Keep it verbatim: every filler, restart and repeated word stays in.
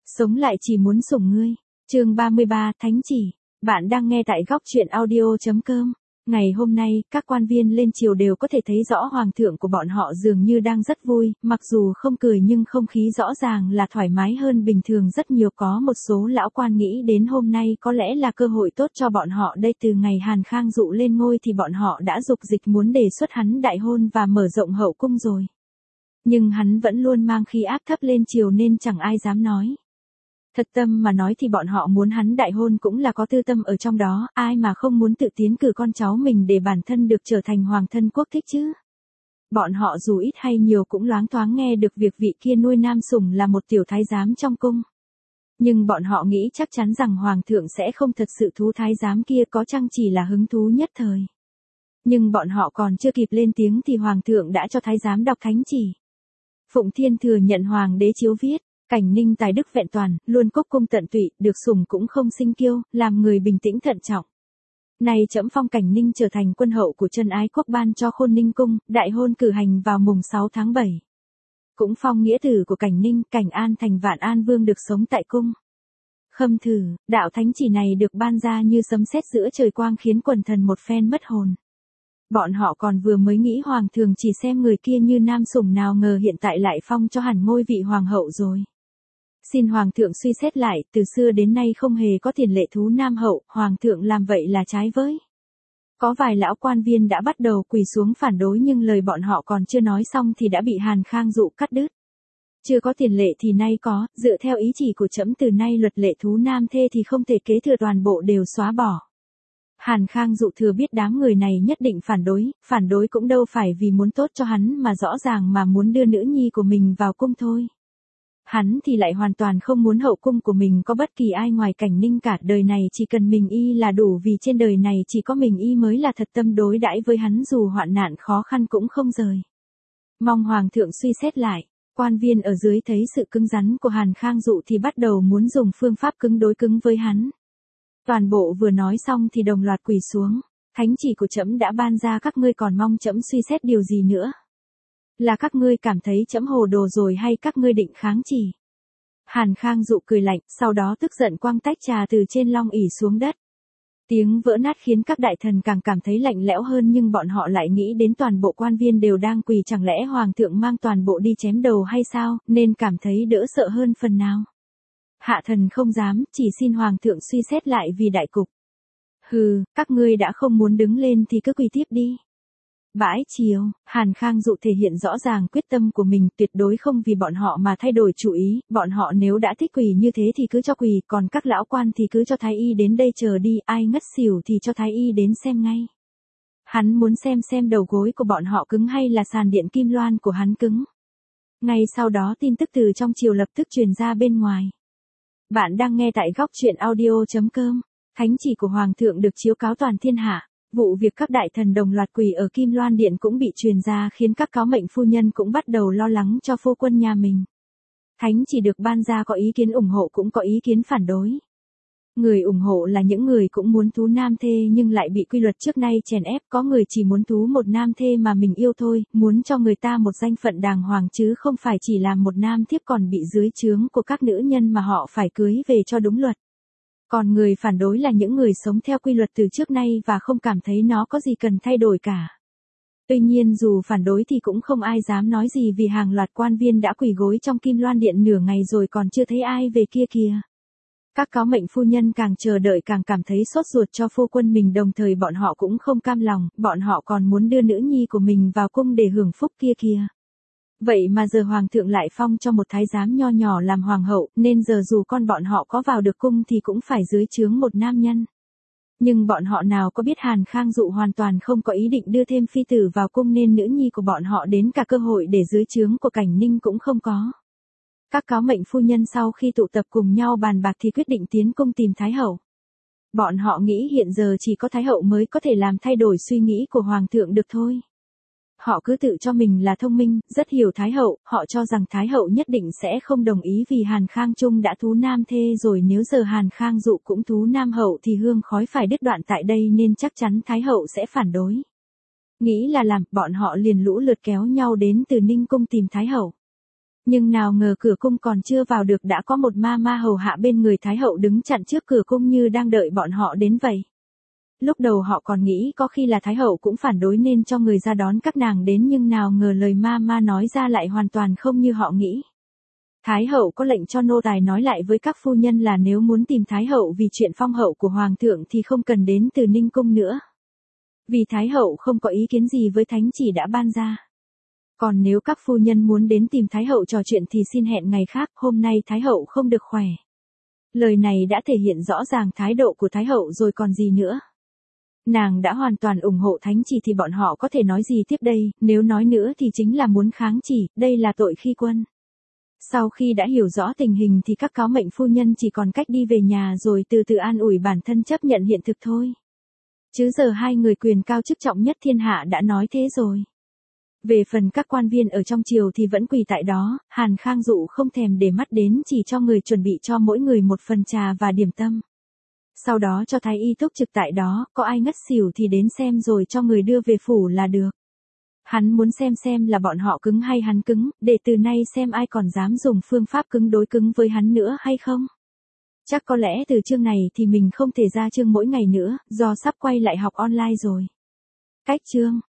Sống lại chỉ muốn sủng ngươi. Chương ba mươi ba, Thánh chỉ. Bạn đang nghe tại góc truyện audio chấm com. Ngày hôm nay, các quan viên lên triều đều có thể thấy rõ hoàng thượng của bọn họ dường như đang rất vui, mặc dù không cười nhưng không khí rõ ràng là thoải mái hơn bình thường rất nhiều. Có một số lão quan nghĩ đến hôm nay có lẽ là cơ hội tốt cho bọn họ đây, từ ngày Hàn Khang dụ lên ngôi thì bọn họ đã dục dịch muốn đề xuất hắn đại hôn và mở rộng hậu cung rồi. Nhưng hắn vẫn luôn mang khí áp thấp lên triều nên chẳng ai dám nói. Thật tâm mà nói thì bọn họ muốn hắn đại hôn cũng là có tư tâm ở trong đó, ai mà không muốn tự tiến cử con cháu mình để bản thân được trở thành hoàng thân quốc thích chứ. Bọn họ dù ít hay nhiều cũng loáng thoáng nghe được việc vị kia nuôi nam sủng là một tiểu thái giám trong cung. Nhưng bọn họ nghĩ chắc chắn rằng hoàng thượng sẽ không thật sự thú thái giám kia, có chăng chỉ là hứng thú nhất thời. Nhưng bọn họ còn chưa kịp lên tiếng thì hoàng thượng đã cho thái giám đọc thánh chỉ. Phụng Thiên thừa nhận hoàng đế chiếu viết. Cảnh Ninh tài đức vẹn toàn, luôn cốc cung tận tụy, được sủng cũng không sinh kiêu, làm người bình tĩnh thận trọng. Nay trẫm phong Cảnh Ninh trở thành quân hậu của chân ái quốc, ban cho Khôn Ninh cung, đại hôn cử hành vào mùng sáu tháng bảy. Cũng phong nghĩa tử của Cảnh Ninh, Cảnh An thành Vạn An Vương được sống tại cung. Khâm thử, đạo thánh chỉ này được ban ra như sấm sét giữa trời quang khiến quần thần một phen mất hồn. Bọn họ còn vừa mới nghĩ hoàng thường chỉ xem người kia như nam sủng, nào ngờ hiện tại lại phong cho hẳn ngôi vị hoàng hậu rồi. Xin hoàng thượng suy xét lại, từ xưa đến nay không hề có tiền lệ thú nam hậu, hoàng thượng làm vậy là trái với. Có vài lão quan viên đã bắt đầu quỳ xuống phản đối, nhưng lời bọn họ còn chưa nói xong thì đã bị Hàn Khang dụ cắt đứt. Chưa có tiền lệ thì nay có, dựa theo ý chỉ của trẫm từ nay luật lệ thú nam thê thì không thể kế thừa toàn bộ đều xóa bỏ. Hàn Khang dụ thừa biết đám người này nhất định phản đối, phản đối cũng đâu phải vì muốn tốt cho hắn mà rõ ràng mà muốn đưa nữ nhi của mình vào cung thôi. Hắn thì lại hoàn toàn không muốn hậu cung của mình có bất kỳ ai ngoài Cảnh Ninh cả, đời này chỉ cần mình y là đủ, vì trên đời này chỉ có mình y mới là thật tâm đối đãi với hắn, dù hoạn nạn khó khăn cũng không rời. Mong hoàng thượng suy xét lại. Quan viên ở dưới thấy sự cứng rắn của Hàn Khang dụ thì bắt đầu muốn dùng phương pháp cứng đối cứng với hắn. Toàn bộ vừa nói xong thì đồng loạt quỳ xuống. Thánh chỉ của trẫm đã ban ra, các ngươi còn mong trẫm suy xét điều gì nữa? Là các ngươi cảm thấy trẫm hồ đồ rồi hay các ngươi định kháng chỉ? Hàn Khang dụ cười lạnh, sau đó tức giận quăng tách trà từ trên long ỷ xuống đất. Tiếng vỡ nát khiến các đại thần càng cảm thấy lạnh lẽo hơn, nhưng bọn họ lại nghĩ đến toàn bộ quan viên đều đang quỳ, chẳng lẽ hoàng thượng mang toàn bộ đi chém đầu hay sao, nên cảm thấy đỡ sợ hơn phần nào. Hạ thần không dám, chỉ xin hoàng thượng suy xét lại vì đại cục. Hừ, các ngươi đã không muốn đứng lên thì cứ quỳ tiếp đi. Bãi chiều, Hàn Khang dụ thể hiện rõ ràng quyết tâm của mình, tuyệt đối không vì bọn họ mà thay đổi chủ ý, bọn họ nếu đã thích quỳ như thế thì cứ cho quỳ, còn các lão quan thì cứ cho thái y đến đây chờ đi, ai ngất xỉu thì cho thái y đến xem ngay. Hắn muốn xem xem đầu gối của bọn họ cứng hay là sàn điện kim loan của hắn cứng. Ngay sau đó tin tức từ trong triều lập tức truyền ra bên ngoài. Bạn đang nghe tại góc truyện audio chấm com. Thánh chỉ của hoàng thượng được chiếu cáo toàn thiên hạ. Vụ việc các đại thần đồng loạt quỳ ở Kim Loan Điện cũng bị truyền ra, khiến các cáo mệnh phu nhân cũng bắt đầu lo lắng cho phu quân nhà mình. Thánh chỉ được ban ra, có ý kiến ủng hộ cũng có ý kiến phản đối. Người ủng hộ là những người cũng muốn thú nam thê nhưng lại bị quy luật trước nay chèn ép, có người chỉ muốn thú một nam thê mà mình yêu thôi, muốn cho người ta một danh phận đàng hoàng chứ không phải chỉ làm một nam thiếp còn bị dưới trướng của các nữ nhân mà họ phải cưới về cho đúng luật. Còn người phản đối là những người sống theo quy luật từ trước nay và không cảm thấy nó có gì cần thay đổi cả. Tuy nhiên dù phản đối thì cũng không ai dám nói gì, vì hàng loạt quan viên đã quỳ gối trong Kim Loan Điện nửa ngày rồi còn chưa thấy ai về kia kìa. Các cáo mệnh phu nhân càng chờ đợi càng cảm thấy sốt ruột cho phu quân mình, đồng thời bọn họ cũng không cam lòng, bọn họ còn muốn đưa nữ nhi của mình vào cung để hưởng phúc kia kìa. Vậy mà giờ hoàng thượng lại phong cho một thái giám nho nhỏ làm hoàng hậu, nên giờ dù con bọn họ có vào được cung thì cũng phải dưới trướng một nam nhân. Nhưng bọn họ nào có biết Hàn Khang dụ hoàn toàn không có ý định đưa thêm phi tử vào cung, nên nữ nhi của bọn họ đến cả cơ hội để dưới trướng của Cảnh Ninh cũng không có. Các cáo mệnh phu nhân sau khi tụ tập cùng nhau bàn bạc thì quyết định tiến cung tìm thái hậu. Bọn họ nghĩ hiện giờ chỉ có thái hậu mới có thể làm thay đổi suy nghĩ của hoàng thượng được thôi. Họ cứ tự cho mình là thông minh, rất hiểu thái hậu, họ cho rằng thái hậu nhất định sẽ không đồng ý, vì Hàn Khang Trung đã thú nam thê rồi, nếu giờ Hàn Khang dụ cũng thú nam hậu thì hương khói phải đứt đoạn tại đây, nên chắc chắn thái hậu sẽ phản đối. Nghĩ là làm, bọn họ liền lũ lượt kéo nhau đến từ Ninh cung tìm thái hậu. Nhưng nào ngờ cửa cung còn chưa vào được đã có một ma ma hầu hạ bên người Thái hậu đứng chặn trước cửa cung như đang đợi bọn họ đến vậy. Lúc đầu họ còn nghĩ có khi là Thái hậu cũng phản đối nên cho người ra đón các nàng đến, nhưng nào ngờ lời ma ma nói ra lại hoàn toàn không như họ nghĩ. Thái hậu có lệnh cho nô tài nói lại với các phu nhân là nếu muốn tìm Thái hậu vì chuyện phong hậu của Hoàng thượng thì không cần đến từ Ninh Cung nữa. Vì Thái hậu không có ý kiến gì với thánh chỉ đã ban ra. Còn nếu các phu nhân muốn đến tìm Thái hậu trò chuyện thì xin hẹn ngày khác, hôm nay Thái hậu không được khỏe. Lời này đã thể hiện rõ ràng thái độ của Thái hậu rồi còn gì nữa. Nàng đã hoàn toàn ủng hộ thánh chỉ thì bọn họ có thể nói gì tiếp đây, nếu nói nữa thì chính là muốn kháng chỉ, đây là tội khi quân. Sau khi đã hiểu rõ tình hình thì các cáo mệnh phu nhân chỉ còn cách đi về nhà rồi từ từ an ủi bản thân chấp nhận hiện thực thôi. Chứ giờ hai người quyền cao chức trọng nhất thiên hạ đã nói thế rồi. Về phần các quan viên ở trong triều thì vẫn quỳ tại đó, Hàn Khang Dụ không thèm để mắt đến, chỉ cho người chuẩn bị cho mỗi người một phần trà và điểm tâm. Sau đó cho thái y túc trực tại đó, có ai ngất xỉu thì đến xem rồi cho người đưa về phủ là được. Hắn muốn xem xem là bọn họ cứng hay hắn cứng, để từ nay xem ai còn dám dùng phương pháp cứng đối cứng với hắn nữa hay không. Chắc có lẽ từ chương này thì mình không thể ra chương mỗi ngày nữa, do sắp quay lại học online rồi. Cách chương